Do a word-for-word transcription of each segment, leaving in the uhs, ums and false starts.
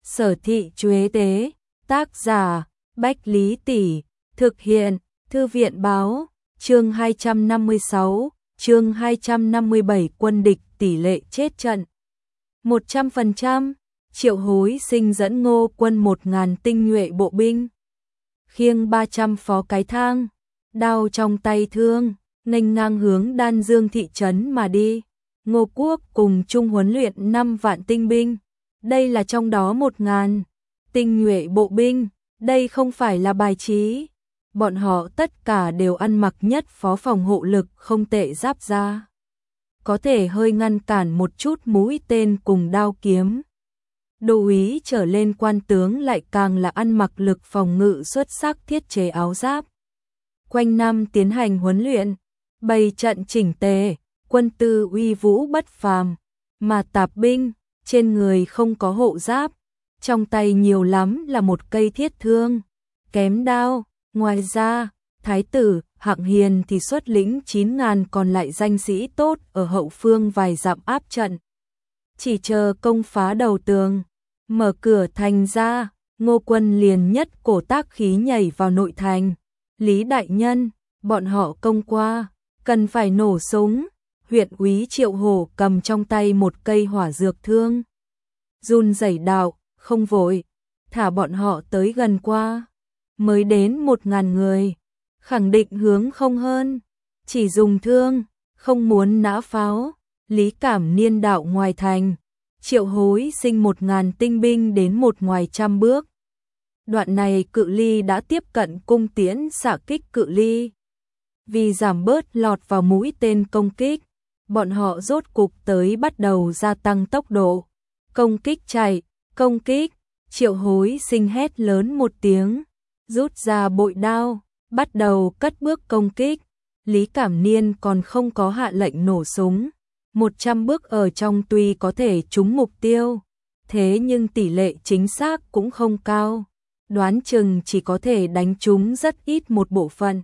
Sở thị Chuế Tế, tác giả, Bách Lý Tỷ, thực hiện, Thư viện báo, chương hai trăm năm mươi sáu, chương hai trăm năm mươi bảy quân địch tỷ lệ chết trận. một trăm phần trăm, Triệu Hối Sinh dẫn Ngô Quân một ngàn tinh nhuệ bộ binh. Khiêng ba trăm phó cái thang, đao trong tay thương, nghênh ngang hướng Đan Dương thị trấn mà đi. Ngô Quốc cùng chung huấn luyện năm vạn tinh binh. Đây là trong đó một ngàn tinh nhuệ bộ binh, đây không phải là bài trí. Bọn họ tất cả đều ăn mặc nhất phó phòng hộ lực không tệ giáp da, có thể hơi ngăn cản một chút mũi tên cùng đao kiếm. Đô úy trở lên quan tướng lại càng là ăn mặc lực phòng ngự xuất sắc thiết chế áo giáp. Quanh năm tiến hành huấn luyện, bày trận chỉnh tề, quân tư uy vũ bất phàm, mà tạp binh trên người không có hộ giáp, trong tay nhiều lắm là một cây thiết thương, kém đao. Ngoài ra, Thái tử Hạng Hiền thì xuất lĩnh chín ngàn còn lại danh sĩ tốt ở hậu phương vài dặm áp trận. Chỉ chờ công phá đầu tường, mở cửa thành ra, Ngô Quân liền nhất cổ tác khí nhảy vào nội thành. Lý đại nhân, bọn họ công qua, cần phải nổ súng. Huyện úy Triệu Hổ cầm trong tay một cây hỏa dược thương, run rẩy đạo, không vội, thả bọn họ tới gần qua. Mới đến một ngàn người, khẳng định hướng không hơn, chỉ dùng thương, không muốn nã pháo. Lý Cảm Niên đạo ngoài thành, Triệu Hối Sinh một ngàn tinh binh đến một ngoài trăm bước. Đoạn này cự ly đã tiếp cận cung tiễn xạ kích cự ly. Vì giảm bớt lọt vào mũi tên công kích, bọn họ rốt cục tới bắt đầu gia tăng tốc độ. Công kích chạy, công kích, Triệu Hối Sinh hét lớn một tiếng, rút ra bội đao, bắt đầu cất bước công kích. Lý Cảm Niên còn không có hạ lệnh nổ súng. một trăm bước ở trong tuy có thể trúng mục tiêu, thế nhưng tỷ lệ chính xác cũng không cao. Đoán chừng chỉ có thể đánh trúng rất ít một bộ phận.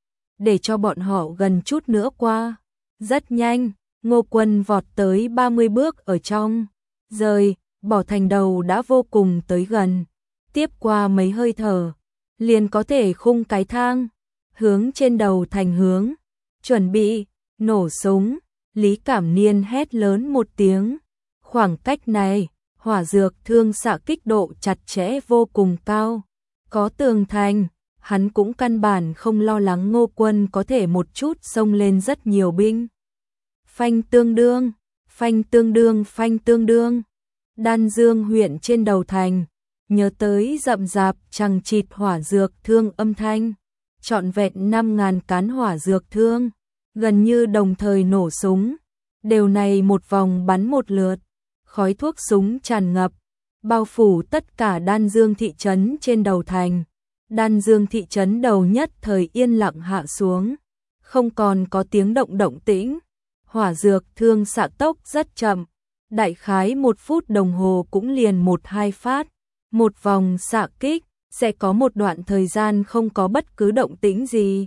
Để cho bọn họ gần chút nữa qua. Rất nhanh, Ngô Quân vọt tới ba mươi bước ở trong. Rời, bỏ thành đầu đã vô cùng tới gần. Tiếp qua mấy hơi thở, liền có thể khung cái thang, hướng trên đầu thành hướng. Chuẩn bị, nổ súng. Lý Cảm Niên hét lớn một tiếng. Khoảng cách này, hỏa dược thương xạ kích độ chặt chẽ vô cùng cao. Có tường thành, hắn cũng căn bản không lo lắng Ngô Quân có thể một chút xông lên rất nhiều binh. Phanh tương đương, phanh tương đương, phanh tương đương. Đan Dương huyện trên đầu thành, nhớ tới rậm rạp chằng chịt hỏa dược thương âm thanh. Trọn vẹn năm ngàn cán hỏa dược thương, gần như đồng thời nổ súng. Đều này một vòng bắn một lượt, khói thuốc súng tràn ngập, bao phủ tất cả Đan Dương thị trấn trên đầu thành. Đan Dương thị trấn đầu nhất thời yên lặng hạ xuống, không còn có tiếng động động tĩnh. Hỏa dược thương xạ tốc rất chậm, đại khái một phút đồng hồ cũng liền một hai phát. Một vòng xạ kích sẽ có một đoạn thời gian không có bất cứ động tĩnh gì.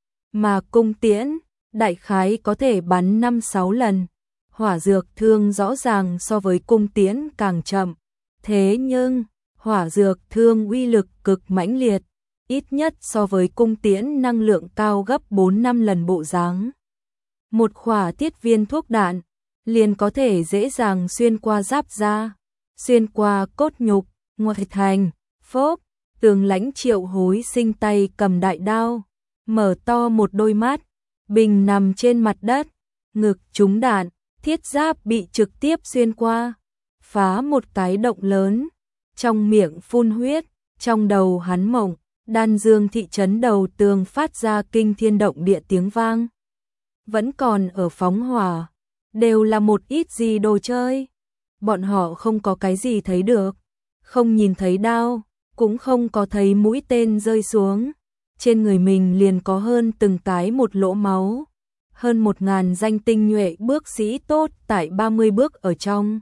Mà cung tiễn, đại khái có thể bắn năm sáu lần. Hỏa dược thương rõ ràng so với cung tiễn càng chậm. Thế nhưng, hỏa dược thương uy lực cực mãnh liệt, ít nhất so với cung tiễn năng lượng cao gấp bốn năm lần bộ dáng. Một khỏa tiết viên thuốc đạn, liền có thể dễ dàng xuyên qua giáp da, xuyên qua cốt nhục, ngoại thành, phốp. Tướng lãnh Triệu Hối Sinh tay cầm đại đao, mở to một đôi mắt, bình nằm trên mặt đất, ngực trúng đạn, thiết giáp bị trực tiếp xuyên qua, phá một cái động lớn, trong miệng phun huyết, trong đầu hắn mộng. Đan Dương thị trấn đầu tường phát ra kinh thiên động địa tiếng vang. Vẫn còn ở phóng hỏa, đều là một ít gì đồ chơi. Bọn họ không có cái gì thấy được, không nhìn thấy đao, cũng không có thấy mũi tên rơi xuống. Trên người mình liền có hơn từng cái một lỗ máu. Hơn một ngàn danh tinh nhuệ bước sĩ tốt tại ba mươi bước ở trong.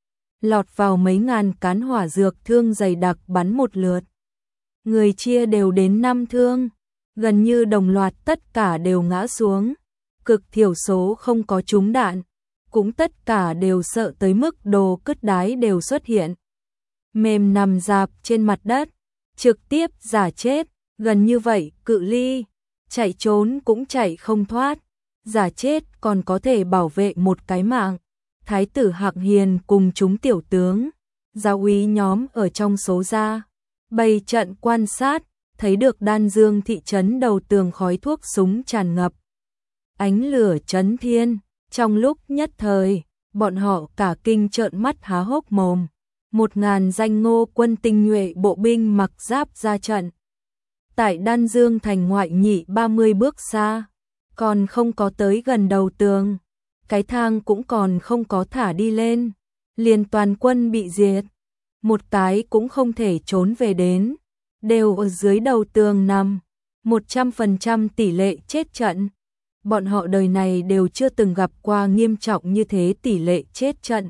Lọt vào mấy ngàn cán hỏa dược thương dày đặc bắn một lượt. Người chia đều đến năm thương, gần như đồng loạt tất cả đều ngã xuống. Cực thiểu số không có trúng đạn, cũng tất cả đều sợ tới mức đồ cứt đái đều xuất hiện. mềm nằm rạp trên mặt đất, trực tiếp giả chết, gần như vậy, cự ly, chạy trốn cũng chạy không thoát, giả chết còn có thể bảo vệ một cái mạng. Thái tử Hạng Hiền cùng chúng tiểu tướng, giáo úy nhóm ở trong số ra, bày trận quan sát, thấy được Đan Dương thị trấn đầu tường khói thuốc súng tràn ngập. Ánh lửa chấn thiên, trong lúc nhất thời, bọn họ cả kinh trợn mắt há hốc mồm. Một ngàn danh Ngô quân tinh nhuệ bộ binh mặc giáp ra trận. Tại Đan Dương thành ngoại nhị ba mươi bước xa, còn không có tới gần đầu tường. Cái thang cũng còn không có thả đi lên, liền toàn quân bị diệt. Một cái cũng không thể trốn về đến, đều ở dưới đầu tường nằm, một trăm phần trăm tỷ lệ chết trận. Bọn họ đời này đều chưa từng gặp qua nghiêm trọng như thế tỷ lệ chết trận.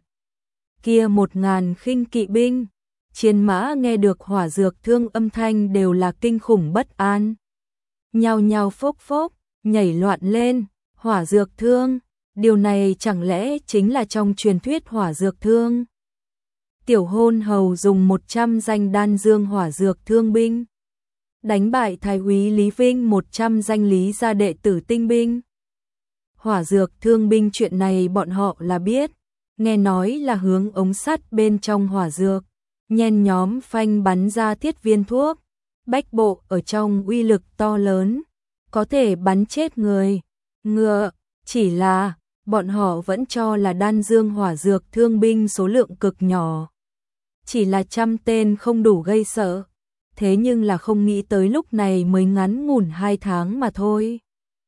Kia một ngàn khinh kỵ binh, chiến mã nghe được hỏa dược thương âm thanh đều là kinh khủng bất an. Nhao nhao phốc phốc, nhảy loạn lên, hỏa dược thương, điều này chẳng lẽ chính là trong truyền thuyết hỏa dược thương? Tiểu Hôn Hầu dùng một trăm danh Đan Dương hỏa dược thương binh, đánh bại Thái úy Lý Vinh một trăm danh Lý gia đệ tử tinh binh. Hỏa dược thương binh chuyện này bọn họ là biết, nghe nói là hướng ống sắt bên trong hỏa dược, nhen nhóm phanh bắn ra thiết viên thuốc, bách bộ ở trong uy lực to lớn, có thể bắn chết người, ngựa, chỉ là bọn họ vẫn cho là Đan Dương hỏa dược thương binh số lượng cực nhỏ. Chỉ là trăm tên không đủ gây sợ, thế nhưng là không nghĩ tới lúc này mới ngắn ngủn hai tháng mà thôi.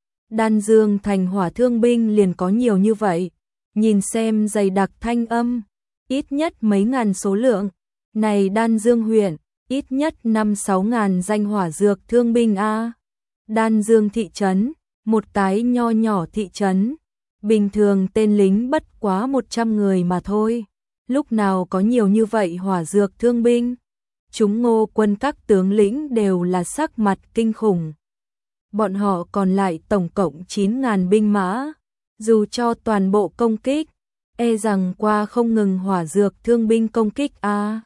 Đan Dương thành hỏa thương binh liền có nhiều như vậy, nhìn xem dày đặc thanh âm, ít nhất mấy ngàn số lượng, này Đan Dương huyện, ít nhất năm sáu ngàn danh hỏa dược thương binh a. Đan Dương thị trấn, một cái nho nhỏ thị trấn, bình thường tên lính bất quá một trăm người mà thôi, lúc nào có nhiều như vậy hỏa dược thương binh. Chúng Ngô quân các tướng lĩnh đều là sắc mặt kinh khủng. Bọn họ còn lại tổng cộng chín ngàn binh mã, dù cho toàn bộ công kích, e rằng qua không ngừng hỏa dược thương binh công kích a. À.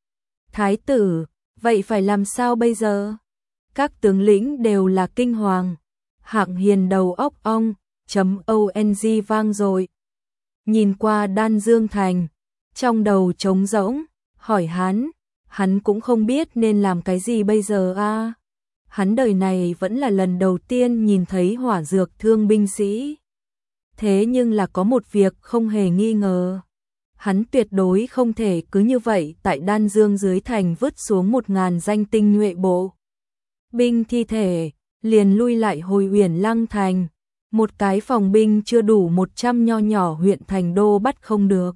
Thái tử, vậy phải làm sao bây giờ? Các tướng lĩnh đều là kinh hoàng. Hạng Hiền đầu óc ong, chấm ông vang rồi. Nhìn qua Đan Dương thành, trong đầu trống rỗng, hỏi hắn, hắn cũng không biết nên làm cái gì bây giờ a. À. Hắn đời này vẫn là lần đầu tiên nhìn thấy hỏa dược thương binh sĩ. Thế nhưng là có một việc không hề nghi ngờ. Hắn tuyệt đối không thể cứ như vậy tại Đan Dương dưới thành vứt xuống một ngàn danh tinh nhuệ bộ binh thi thể, liền lui lại hồi Uyển Lăng thành. Một cái phòng binh chưa đủ một trăm nho nhỏ huyện thành đô bắt không được.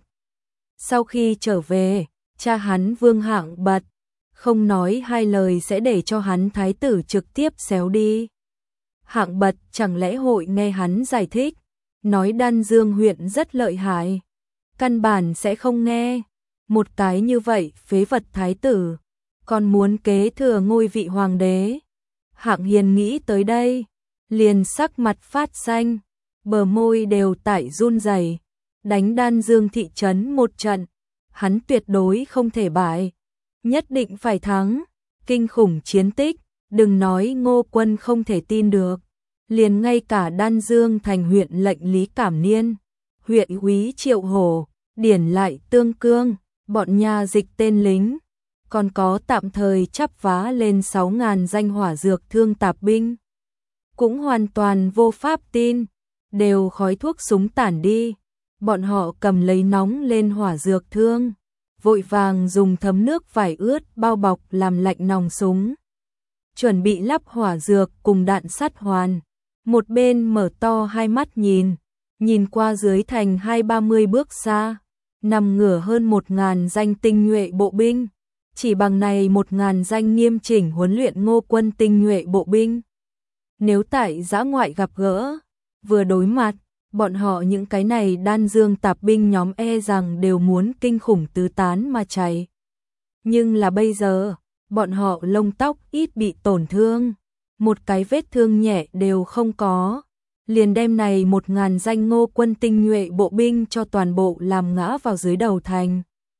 Sau khi trở về, cha hắn Vương Hạng Bật không nói hai lời sẽ để cho hắn thái tử trực tiếp xéo đi. Hạng Bật chẳng lẽ hội nghe hắn giải thích, nói Đan Dương huyện rất lợi hại, căn bản sẽ không nghe. Một cái như vậy phế vật thái tử, còn muốn kế thừa ngôi vị hoàng đế. Hạng Hiền nghĩ tới đây, liền sắc mặt phát xanh, bờ môi đều tại run rẩy. Đánh Đan Dương thị trấn một trận, hắn tuyệt đối không thể bại, nhất định phải thắng. Kinh khủng chiến tích, đừng nói Ngô quân không thể tin được, liền ngay cả Đan Dương thành huyện lệnh Lý Cảm Niên, huyện úy Triệu Hổ, điển lại Tương Cương, bọn nhà dịch tên lính, còn có tạm thời chắp vá lên sáu ngàn danh hỏa dược thương tạp binh, cũng hoàn toàn vô pháp tin, đều khói thuốc súng tản đi. Bọn họ cầm lấy nóng lên hỏa dược thương, vội vàng dùng thấm nước vải ướt bao bọc làm lạnh nòng súng, chuẩn bị lắp hỏa dược cùng đạn sát hoàn. Một bên mở to hai mắt nhìn, nhìn qua dưới thành hai ba mươi bước xa, nằm ngửa hơn một ngàn danh tinh nhuệ bộ binh, chỉ bằng này một ngàn danh nghiêm chỉnh huấn luyện Ngô quân tinh nhuệ bộ binh. Nếu tại dã ngoại gặp gỡ, vừa đối mặt, bọn họ những cái này Đan Dương tạp binh nhóm e rằng đều muốn kinh khủng tứ tán mà chạy. Nhưng là bây giờ, bọn họ lông tóc ít bị tổn thương, một cái vết thương nhẹ đều không có, liền đem này một ngàn danh Ngô quân tinh nhuệ bộ binh cho toàn bộ làm ngã vào dưới đầu thành.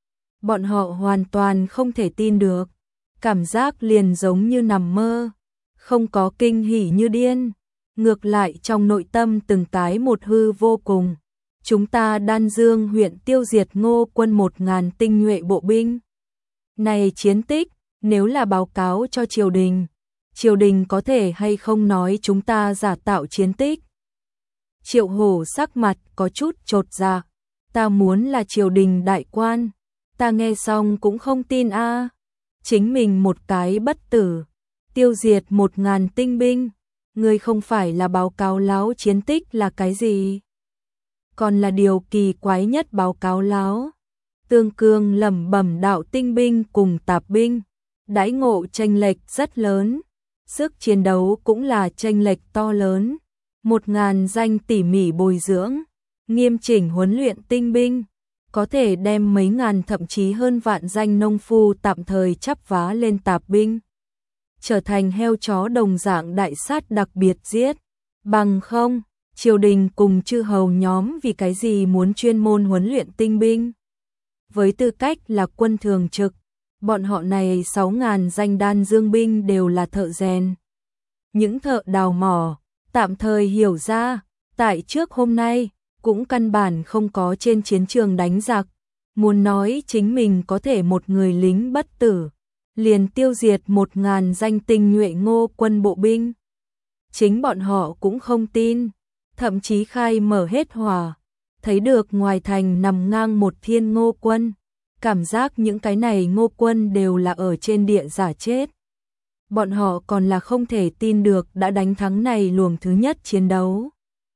Bọn họ hoàn toàn không thể tin được, cảm giác liền giống như nằm mơ, không có kinh hỉ như điên, ngược lại trong nội tâm từng cái một hư vô cùng. Chúng ta Đan Dương huyện tiêu diệt Ngô quân một ngàn tinh nhuệ bộ binh. Này chiến tích, nếu là báo cáo cho triều đình, triều đình có thể hay không nói chúng ta giả tạo chiến tích? Triệu Hổ sắc mặt có chút chột dạ, ta muốn là triều đình đại quan, ta nghe xong cũng không tin a. Chính mình một cái bất tử, tiêu diệt một ngàn tinh binh, người không phải là báo cáo láo chiến tích là cái gì? Còn là điều kỳ quái nhất báo cáo láo. Tương Cương lẩm bẩm đạo tinh binh cùng tạp binh, đãi ngộ chênh lệch rất lớn, sức chiến đấu cũng là chênh lệch to lớn. Một ngàn danh tỉ mỉ bồi dưỡng, nghiêm chỉnh huấn luyện tinh binh, có thể đem mấy ngàn thậm chí hơn vạn danh nông phu tạm thời chắp vá lên tạp binh, trở thành heo chó đồng dạng đại sát đặc biệt giết. Bằng không, triều đình cùng chư hầu nhóm vì cái gì muốn chuyên môn huấn luyện tinh binh? Với tư cách là quân thường trực, bọn họ này sáu ngàn danh Đan Dương binh đều là thợ rèn. Những thợ đào mỏ, tạm thời hiểu ra, tại trước hôm nay, cũng căn bản không có trên chiến trường đánh giặc. Muốn nói chính mình có thể một người lính bất tử, liền tiêu diệt một ngàn danh tinh nhuệ Ngô quân bộ binh. Chính bọn họ cũng không tin, thậm chí khai mở hết hỏa, thấy được ngoài thành nằm ngang một thiên Ngô quân, cảm giác những cái này Ngô quân đều là ở trên địa giả chết. Bọn họ còn là không thể tin được đã đánh thắng này luồng thứ nhất chiến đấu.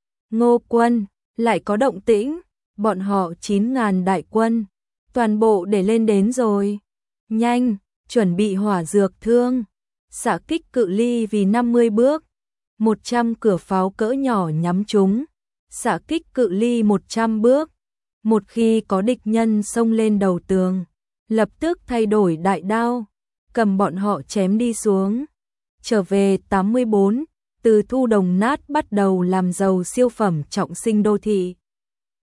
Ngô quân, lại có động tĩnh, bọn họ chín ngàn đại quân, toàn bộ để lên đến rồi. Nhanh, chuẩn bị hỏa dược thương, xạ kích cự ly vì năm mươi bước, một trăm cửa pháo cỡ nhỏ nhắm chúng, xạ kích cự ly một trăm bước. Một khi có địch nhân xông lên đầu tường, lập tức thay đổi đại đao, cầm bọn họ chém đi xuống. Trở về tám mươi bốn, từ Thu Đồng Nát bắt đầu làm giàu siêu phẩm trọng sinh đô thị.